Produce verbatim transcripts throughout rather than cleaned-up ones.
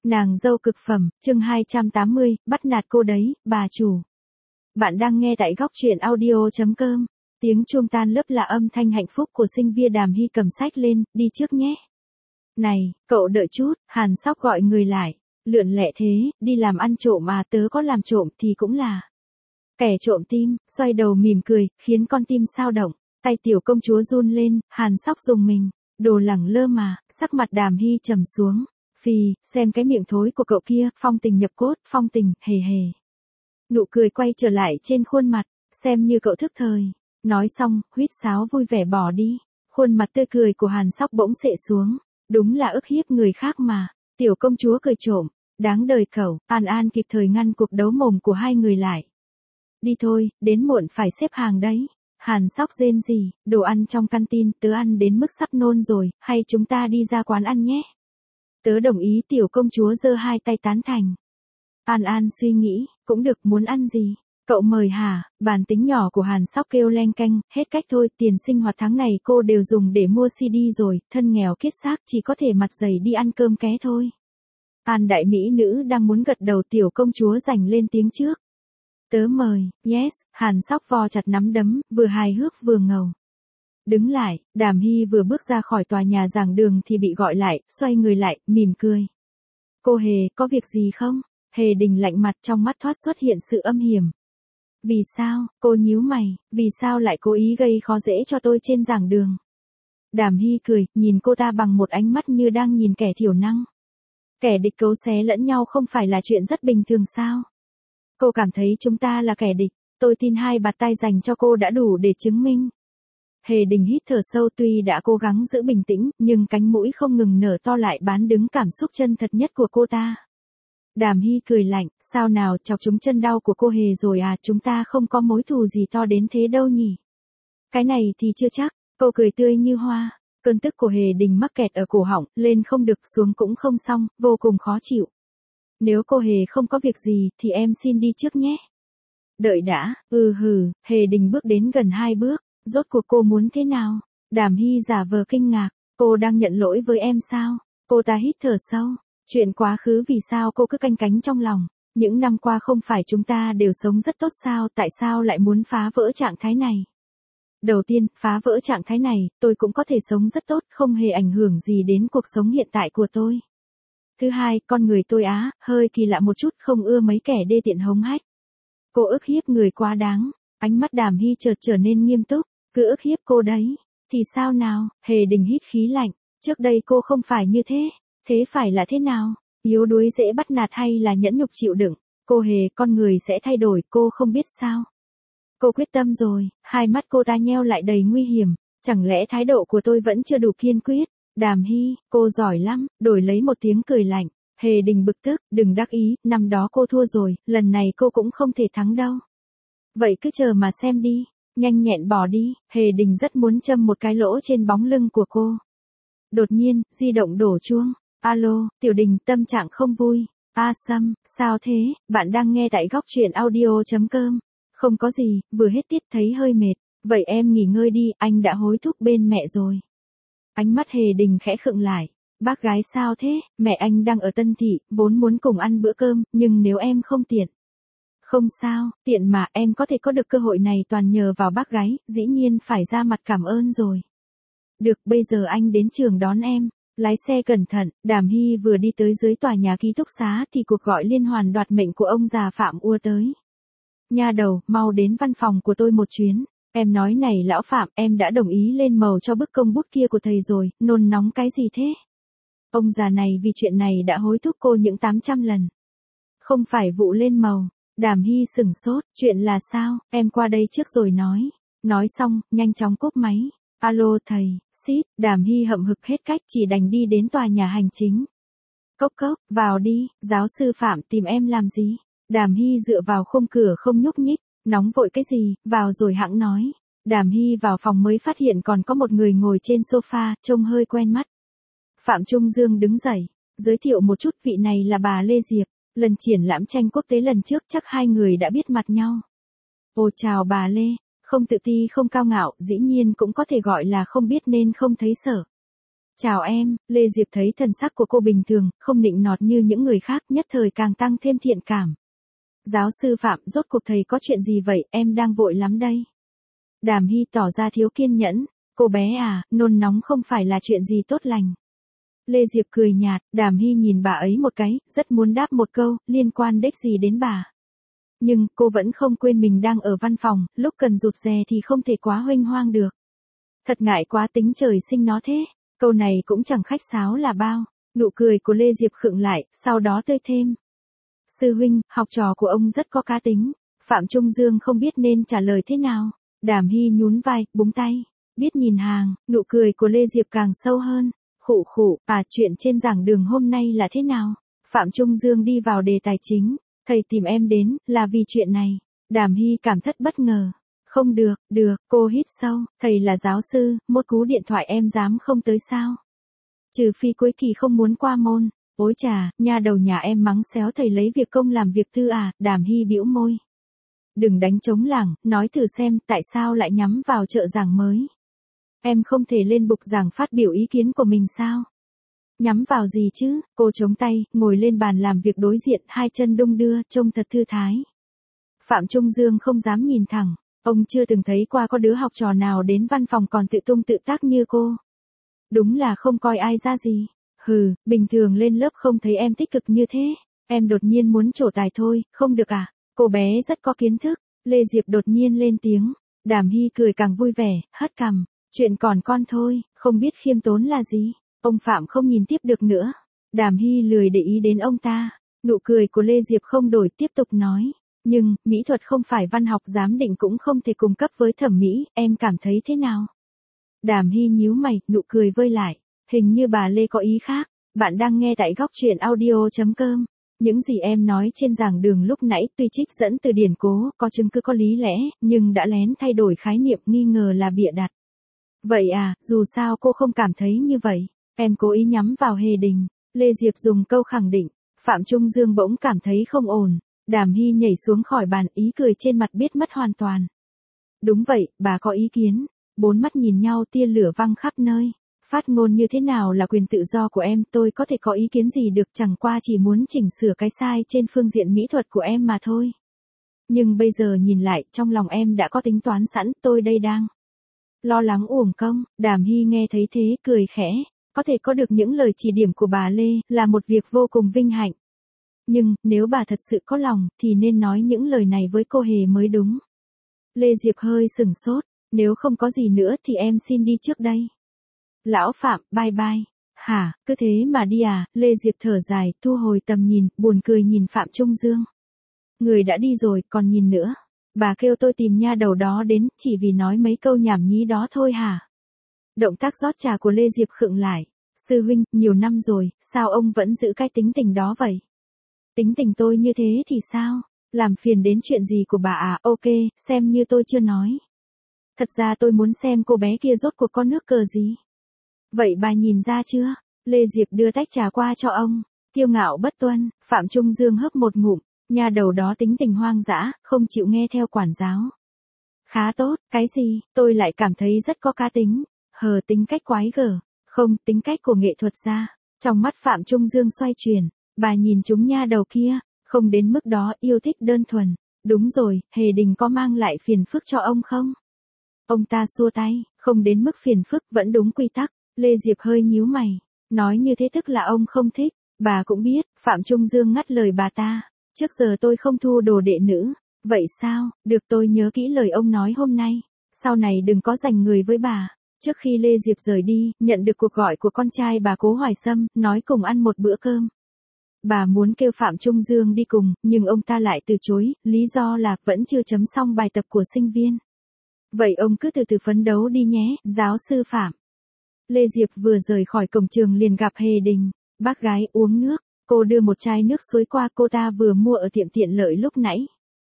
Nàng dâu cực phẩm, chương hai trăm tám mươi, bắt nạt cô đấy, bà chủ. Bạn đang nghe tại góc truyện audio chấm com. Tiếng chuông tan lớp là âm thanh hạnh phúc của sinh viên Đàm Hy cầm sách lên, đi trước nhé. Này, cậu đợi chút, Hàn Sóc gọi người lại. Lượn lẹ thế, đi làm ăn trộm à, tớ có làm trộm thì cũng là kẻ trộm tim, xoay đầu mỉm cười, khiến con tim sao động. Tay tiểu công chúa run lên, Hàn Sóc dùng mình. Đồ lẳng lơ mà, sắc mặt Đàm Hy trầm xuống. Phì, xem cái miệng thối của cậu kia, phong tình nhập cốt, phong tình, hề hề. Nụ cười quay trở lại trên khuôn mặt, xem như cậu thức thời. Nói xong, huýt sáo vui vẻ bỏ đi. Khuôn mặt tươi cười của Hàn Sóc bỗng xệ xuống. Đúng là ức hiếp người khác mà. Tiểu công chúa cười trộm. Đáng đời cậu, An An kịp thời ngăn cuộc đấu mồm của hai người lại. Đi thôi, đến muộn phải xếp hàng đấy. Hàn Sóc rên rỉ, đồ ăn trong canteen tớ ăn đến mức sắp nôn rồi, hay chúng ta đi ra quán ăn nhé. Tớ đồng ý, tiểu công chúa giơ hai tay tán thành. An An suy nghĩ, cũng được, muốn ăn gì? Cậu mời hả? Bản tính nhỏ của Hàn Sóc kêu leng keng, hết cách thôi, tiền sinh hoạt tháng này cô đều dùng để mua xê đê rồi, thân nghèo kiết xác chỉ có thể mặt dày đi ăn cơm ké thôi. An đại mỹ nữ đang muốn gật đầu, tiểu công chúa giành lên tiếng trước. Tớ mời, yes, Hàn Sóc vò chặt nắm đấm, vừa hài hước vừa ngầu. Đứng lại, Đàm Hy vừa bước ra khỏi tòa nhà giảng đường thì bị gọi lại, xoay người lại, mỉm cười. Cô Hề, có việc gì không? Hề Đình lạnh mặt, trong mắt thoát xuất hiện sự âm hiểm. Vì sao? Cô nhíu mày, vì sao lại cố ý gây khó dễ cho tôi trên giảng đường? Đàm Hy cười, nhìn cô ta bằng một ánh mắt như đang nhìn kẻ thiểu năng. Kẻ địch cấu xé lẫn nhau không phải là chuyện rất bình thường sao? Cô cảm thấy chúng ta là kẻ địch, tôi tin hai bạt tay dành cho cô đã đủ để chứng minh. Hề Đình hít thở sâu, tuy đã cố gắng giữ bình tĩnh, nhưng cánh mũi không ngừng nở to lại bán đứng cảm xúc chân thật nhất của cô ta. Đàm Hy cười lạnh, sao nào, chọc trúng chân đau của cô Hề rồi à, chúng ta không có mối thù gì to đến thế đâu nhỉ. Cái này thì chưa chắc, cô cười tươi như hoa, cơn tức của Hề Đình mắc kẹt ở cổ họng, lên không được xuống cũng không xong, vô cùng khó chịu. Nếu cô Hề không có việc gì thì em xin đi trước nhé. Đợi đã, ừ hừ, Hề Đình bước đến gần hai bước. Rốt cuộc cô muốn thế nào? Đàm Hy giả vờ kinh ngạc, cô đang nhận lỗi với em sao? Cô ta hít thở sâu, chuyện quá khứ vì sao cô cứ canh cánh trong lòng? Những năm qua không phải chúng ta đều sống rất tốt sao, tại sao lại muốn phá vỡ trạng thái này? Đầu tiên, phá vỡ trạng thái này, tôi cũng có thể sống rất tốt, không hề ảnh hưởng gì đến cuộc sống hiện tại của tôi. Thứ hai, con người tôi á, hơi kỳ lạ một chút, không ưa mấy kẻ đê tiện hống hách. Cô ức hiếp người quá đáng, ánh mắt Đàm Hy chợt trở nên nghiêm túc. Cứ ức hiếp cô đấy, thì sao nào? Hề Đình hít khí lạnh, trước đây cô không phải như thế, thế phải là thế nào? Yếu đuối dễ bắt nạt hay là nhẫn nhục chịu đựng? Cô Hề, con người sẽ thay đổi, cô không biết sao? Cô quyết tâm rồi, hai mắt cô ta nheo lại đầy nguy hiểm, chẳng lẽ thái độ của tôi vẫn chưa đủ kiên quyết? Đàm Hy, cô giỏi lắm, đổi lấy một tiếng cười lạnh. Hề Đình bực tức, đừng đắc ý, năm đó cô thua rồi, lần này cô cũng không thể thắng đâu. Vậy cứ chờ mà xem đi. Nhanh nhẹn bỏ đi, Hề Đình rất muốn châm một cái lỗ trên bóng lưng của cô. Đột nhiên, di động đổ chuông. Alo, Tiểu Đình, tâm trạng không vui. A Sâm, sao thế, bạn đang nghe tại góc truyện audio chấm com. Không có gì, vừa hết tiết thấy hơi mệt. Vậy em nghỉ ngơi đi, anh đã hối thúc bên mẹ rồi. Ánh mắt Hề Đình khẽ khựng lại. Bác gái sao thế, mẹ anh đang ở Tân Thị, vốn muốn cùng ăn bữa cơm, nhưng nếu em không tiện. Không sao, tiện mà, em có thể có được cơ hội này toàn nhờ vào bác gái, dĩ nhiên phải ra mặt cảm ơn rồi. Được, bây giờ anh đến trường đón em. Lái xe cẩn thận. Đàm Hy vừa đi tới dưới tòa nhà ký túc xá thì cuộc gọi liên hoàn đoạt mệnh của ông già Phạm ùa tới. Nha đầu, mau đến văn phòng của tôi một chuyến. Em nói này lão Phạm, em đã đồng ý lên màu cho bức công bút kia của thầy rồi, nôn nóng cái gì thế? Ông già này vì chuyện này đã hối thúc cô những tám trăm lần. Không phải vụ lên màu. Đàm Hy sửng sốt, chuyện là sao, em qua đây trước rồi nói. Nói xong, nhanh chóng cúp máy. Alo thầy, xít, Đàm Hy hậm hực hết cách, chỉ đành đi đến tòa nhà hành chính. Cốc cốc, vào đi, giáo sư Phạm tìm em làm gì? Đàm Hy dựa vào khung cửa không nhúc nhích, nóng vội cái gì, vào rồi hẵng nói. Đàm Hy vào phòng mới phát hiện còn có một người ngồi trên sofa, trông hơi quen mắt. Phạm Trung Dương đứng dậy, giới thiệu một chút, vị này là bà Lê Diệp. Lần triển lãm tranh quốc tế lần trước chắc hai người đã biết mặt nhau. Ồ chào bà Lê, không tự ti không cao ngạo, dĩ nhiên cũng có thể gọi là không biết nên không thấy sợ. Chào em, Lê Diệp thấy thần sắc của cô bình thường, không nịnh nọt như những người khác, nhất thời càng tăng thêm thiện cảm. Giáo sư Phạm, rốt cuộc thầy có chuyện gì vậy, em đang vội lắm đây. Đàm Hy tỏ ra thiếu kiên nhẫn, cô bé à, nôn nóng không phải là chuyện gì tốt lành. Lê Diệp cười nhạt, Đàm Hy nhìn bà ấy một cái, rất muốn đáp một câu, liên quan đếch gì đến bà. Nhưng, cô vẫn không quên mình đang ở văn phòng, lúc cần rụt rè thì không thể quá huênh hoang được. Thật ngại quá tính trời sinh nó thế, câu này cũng chẳng khách sáo là bao, nụ cười của Lê Diệp khựng lại, sau đó tươi thêm. Sư huynh, học trò của ông rất có cá tính, Phạm Trung Dương không biết nên trả lời thế nào. Đàm Hy nhún vai, búng tay, biết nhìn hàng, nụ cười của Lê Diệp càng sâu hơn. Khụ khụ, à chuyện trên giảng đường hôm nay là thế nào? Phạm Trung Dương đi vào đề tài chính, thầy tìm em đến, là vì chuyện này. Đàm Hy cảm thất bất ngờ. Không được, được, cô hít sâu, thầy là giáo sư, một cú điện thoại em dám không tới sao? Trừ phi cuối kỳ không muốn qua môn. Ôi chà, nha đầu nhà em mắng xéo thầy lấy việc công làm việc tư à, Đàm Hy bĩu môi. Đừng đánh trống lảng, nói thử xem tại sao lại nhắm vào trợ giảng mới. Em không thể lên bục giảng phát biểu ý kiến của mình sao? Nhắm vào gì chứ? Cô chống tay, ngồi lên bàn làm việc đối diện, hai chân đung đưa, trông thật thư thái. Phạm Trung Dương không dám nhìn thẳng, ông chưa từng thấy qua có đứa học trò nào đến văn phòng còn tự tung tự tác như cô. Đúng là không coi ai ra gì. Hừ, bình thường lên lớp không thấy em tích cực như thế, em đột nhiên muốn trổ tài thôi, không được à? Cô bé rất có kiến thức. Lê Diệp đột nhiên lên tiếng. Đàm Hy cười càng vui vẻ, hất cằm. Chuyện còn con thôi, không biết khiêm tốn là gì. Ông Phạm không nhìn tiếp được nữa. Đàm Hy lười để ý đến ông ta. Nụ cười của Lê Diệp không đổi, tiếp tục nói. Nhưng, mỹ thuật không phải văn học giám định cũng không thể cung cấp với thẩm mỹ, em cảm thấy thế nào? Đàm Hy nhíu mày, nụ cười vơi lại. Hình như bà Lê có ý khác. Bạn đang nghe tại góc truyện audio.com. Những gì em nói trên giảng đường lúc nãy tuy trích dẫn từ điển cố, có chứng cứ có lý lẽ, nhưng đã lén thay đổi khái niệm nghi ngờ là bịa đặt. Vậy à, dù sao cô không cảm thấy như vậy. Em cố ý nhắm vào Hề Đình. Lê Diệp dùng câu khẳng định. Phạm Trung Dương bỗng cảm thấy không ổn. Đàm Hy nhảy xuống khỏi bàn, ý cười trên mặt biết mất hoàn toàn. Đúng vậy, bà có ý kiến. Bốn mắt nhìn nhau, tia lửa văng khắp nơi. Phát ngôn như thế nào là quyền tự do của em, tôi có thể có ý kiến gì được, chẳng qua chỉ muốn chỉnh sửa cái sai trên phương diện mỹ thuật của em mà thôi. Nhưng bây giờ nhìn lại, trong lòng em đã có tính toán sẵn, tôi đây đang lo lắng uổng công. Đàm Hy nghe thấy thế, cười khẽ. Có thể có được những lời chỉ điểm của bà Lê, là một việc vô cùng vinh hạnh. Nhưng, nếu bà thật sự có lòng, thì nên nói những lời này với cô Hề mới đúng. Lê Diệp hơi sửng sốt. Nếu không có gì nữa thì em xin đi trước đây. Lão Phạm, bye bye. Hả, cứ thế mà đi à? Lê Diệp thở dài, thu hồi tầm nhìn, buồn cười nhìn Phạm Trung Dương. Người đã đi rồi, còn nhìn nữa. Bà kêu tôi tìm nha đầu đó đến, chỉ vì nói mấy câu nhảm nhí đó thôi hả? Động tác rót trà của Lê Diệp khựng lại. Sư huynh, nhiều năm rồi, sao ông vẫn giữ cái tính tình đó vậy? Tính tình tôi như thế thì sao? Làm phiền đến chuyện gì của bà à? Ok, xem như tôi chưa nói. Thật ra tôi muốn xem cô bé kia rốt cuộc có nước cờ gì. Vậy bà nhìn ra chưa? Lê Diệp đưa tách trà qua cho ông. Kiêu ngạo bất tuân, Phạm Trung Dương hấp một ngụm. Nhà đầu đó tính tình hoang dã, không chịu nghe theo quản giáo. Khá tốt, cái gì? Tôi lại cảm thấy rất có cá tính. Hờ, tính cách quái gở. Không, tính cách của nghệ thuật gia. Trong mắt Phạm Trung Dương xoay chuyển. Bà nhìn chúng nha đầu kia. Không đến mức đó, yêu thích đơn thuần. Đúng rồi, Hề Đình có mang lại phiền phức cho ông không? Ông ta xua tay, không đến mức phiền phức, vẫn đúng quy tắc. Lê Diệp hơi nhíu mày. Nói như thế tức là ông không thích. Bà cũng biết, Phạm Trung Dương ngắt lời bà ta. Trước giờ tôi không thu đồ đệ nữ. Vậy sao, được, tôi nhớ kỹ lời ông nói hôm nay. Sau này đừng có giành người với bà. Trước khi Lê Diệp rời đi, nhận được cuộc gọi của con trai bà Cố Hoài Sâm, nói cùng ăn một bữa cơm. Bà muốn kêu Phạm Trung Dương đi cùng, nhưng ông ta lại từ chối, lý do là vẫn chưa chấm xong bài tập của sinh viên. Vậy ông cứ từ từ phấn đấu đi nhé, giáo sư Phạm. Lê Diệp vừa rời khỏi cổng trường liền gặp Hề Đình. Bác gái, uống nước. Cô đưa một chai nước suối qua cô ta vừa mua ở tiệm tiện lợi lúc nãy.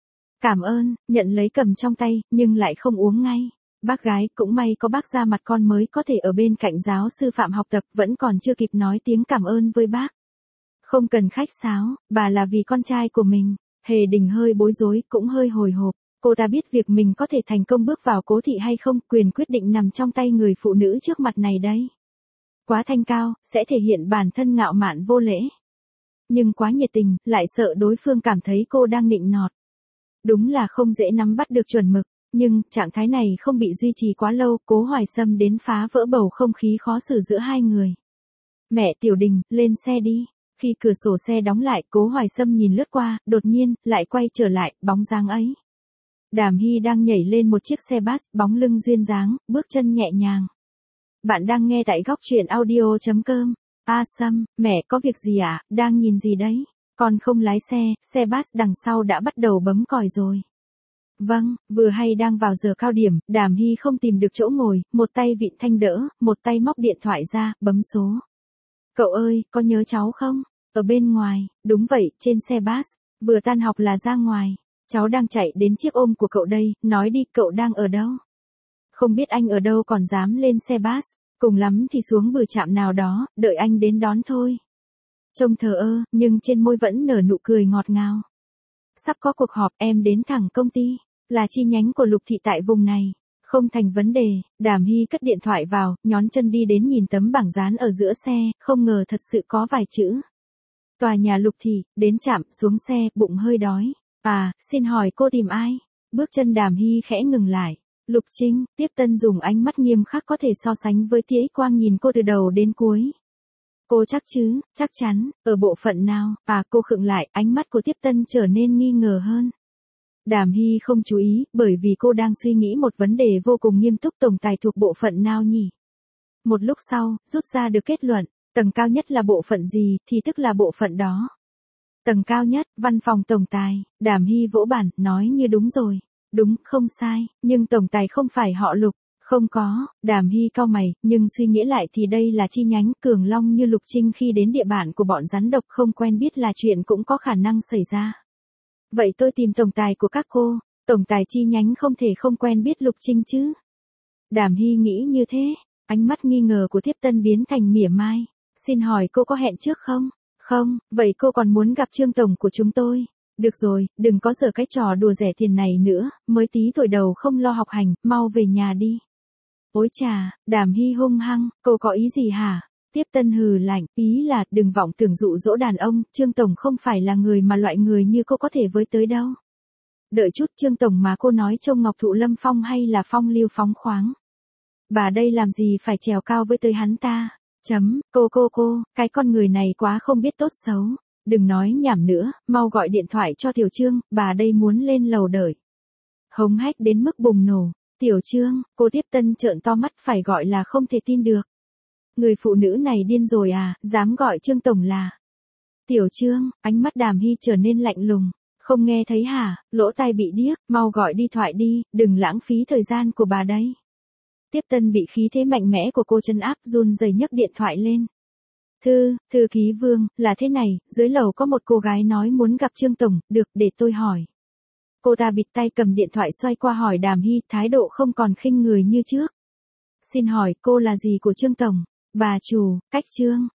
Cảm ơn, nhận lấy cầm trong tay, nhưng lại không uống ngay. Bác gái, cũng may có bác ra mặt con mới có thể ở bên cạnh giáo sư Phạm học tập, vẫn còn chưa kịp nói tiếng cảm ơn với bác. Không cần khách sáo, bà là vì con trai của mình. Hề Đình hơi bối rối, cũng hơi hồi hộp. Cô ta biết việc mình có thể thành công bước vào Cố thị hay không, quyền quyết định nằm trong tay người phụ nữ trước mặt này đấy. quá thanh cao, sẽ thể hiện bản thân ngạo mạn vô lễ. Nhưng quá nhiệt tình, lại sợ đối phương cảm thấy cô đang nịnh nọt. Đúng là không dễ nắm bắt được chuẩn mực, nhưng trạng thái này không bị duy trì quá lâu, Cố Hoài Sâm đến phá vỡ bầu không khí khó xử giữa hai người. Mẹ Tiểu Đình, lên xe đi. Khi cửa sổ xe đóng lại, Cố Hoài Sâm nhìn lướt qua, đột nhiên, lại quay trở lại, bóng dáng ấy. Đàm Hy đang nhảy lên một chiếc xe bus, bóng lưng duyên dáng, bước chân nhẹ nhàng. Bạn đang nghe tại góc truyện audio chấm com. A Sâm, mẹ có việc gì ạ, à? Đang nhìn gì đấy? Con không lái xe, xe bus đằng sau đã bắt đầu bấm còi rồi. Vâng, vừa hay đang vào giờ cao điểm, Đàm Hy không tìm được chỗ ngồi, một tay vịn thanh đỡ, một tay móc điện thoại ra, bấm số. Cậu ơi, có nhớ cháu không? Ở bên ngoài, đúng vậy, trên xe bus, vừa tan học là ra ngoài. Cháu đang chạy đến chiếc ôm của cậu đây, nói đi, cậu đang ở đâu? Không biết anh ở đâu còn dám lên xe bus, cùng lắm thì xuống bờ trạm nào đó, đợi anh đến đón thôi. Trông thờ ơ, nhưng trên môi vẫn nở nụ cười ngọt ngào. Sắp có cuộc họp, em đến thẳng công ty, là chi nhánh của Lục Thị tại vùng này. Không thành vấn đề, Đàm Hy cất điện thoại vào, nhón chân đi đến nhìn tấm bảng dán ở giữa xe, không ngờ thật sự có vài chữ. Tòa nhà Lục Thị, đến trạm, xuống xe, bụng hơi đói. À, xin hỏi cô tìm ai? Bước chân Đàm Hy khẽ ngừng lại. Lục Trinh, Tiếp Tân dùng ánh mắt nghiêm khắc có thể so sánh với tia X quang nhìn cô từ đầu đến cuối. Cô chắc chứ, chắc chắn, ở bộ phận nào? À, cô khựng lại, ánh mắt của Tiếp Tân trở nên nghi ngờ hơn. Đàm Hy không chú ý, bởi vì cô đang suy nghĩ một vấn đề vô cùng nghiêm túc, tổng tài thuộc bộ phận nào nhỉ? Một lúc sau, rút ra được kết luận, tầng cao nhất là bộ phận gì, thì tức là bộ phận đó. Tầng cao nhất, văn phòng tổng tài, Đàm Hy vỗ bản, nói như đúng rồi. Đúng, không sai, nhưng tổng tài không phải họ Lục. Không có, Đàm Hy cau mày, nhưng suy nghĩ lại thì đây là chi nhánh Cường Long, như Lục Trinh khi đến địa bàn của bọn rắn độc không quen biết là chuyện cũng có khả năng xảy ra. Vậy tôi tìm tổng tài của các cô, tổng tài chi nhánh không thể không quen biết Lục Trinh chứ. Đàm Hy nghĩ như thế, ánh mắt nghi ngờ của Tiếp Tân biến thành mỉa mai. Xin hỏi cô có hẹn trước không? Không, vậy cô còn muốn gặp Trương tổng của chúng tôi. Được rồi, đừng có giở cái trò đùa rẻ tiền này nữa, mới tí tuổi đầu không lo học hành, mau về nhà đi. Ôi chà, Đàm Hy hung hăng, cô có ý gì hả? Tiếp Tân hừ lạnh, ý là đừng vọng tưởng dụ dỗ đàn ông, Trương tổng không phải là người mà loại người như cô có thể với tới đâu. Đợi chút, Trương tổng mà cô nói trông Ngọc Thụ Lâm Phong hay là phong lưu phóng khoáng? Bà đây làm gì phải trèo cao với tới hắn ta? Chấm, cô cô cô, cái con người này quá không biết tốt xấu. Đừng nói nhảm nữa, mau gọi điện thoại cho Tiểu Trương, bà đây muốn lên lầu đợi. Hống hách đến mức bùng nổ. Tiểu Trương, cô Tiếp Tân trợn to mắt, phải gọi là không thể tin được. Người phụ nữ này điên rồi à, dám gọi Trương tổng là. Tiểu Trương, ánh mắt Đàm Hy trở nên lạnh lùng. Không nghe thấy hả, lỗ tai bị điếc, mau gọi đi thoại đi, đừng lãng phí thời gian của bà đấy. Tiếp Tân bị khí thế mạnh mẽ của cô trấn áp, run rẩy nhấc điện thoại lên. Thư, thư ký Vương, là thế này, dưới lầu có một cô gái nói muốn gặp Trương tổng, được, để tôi hỏi. Cô ta bịt tay cầm điện thoại xoay qua hỏi Đàm Hy, thái độ không còn khinh người như trước. Xin hỏi, cô là gì của Trương tổng? Bà chủ, cách Trương,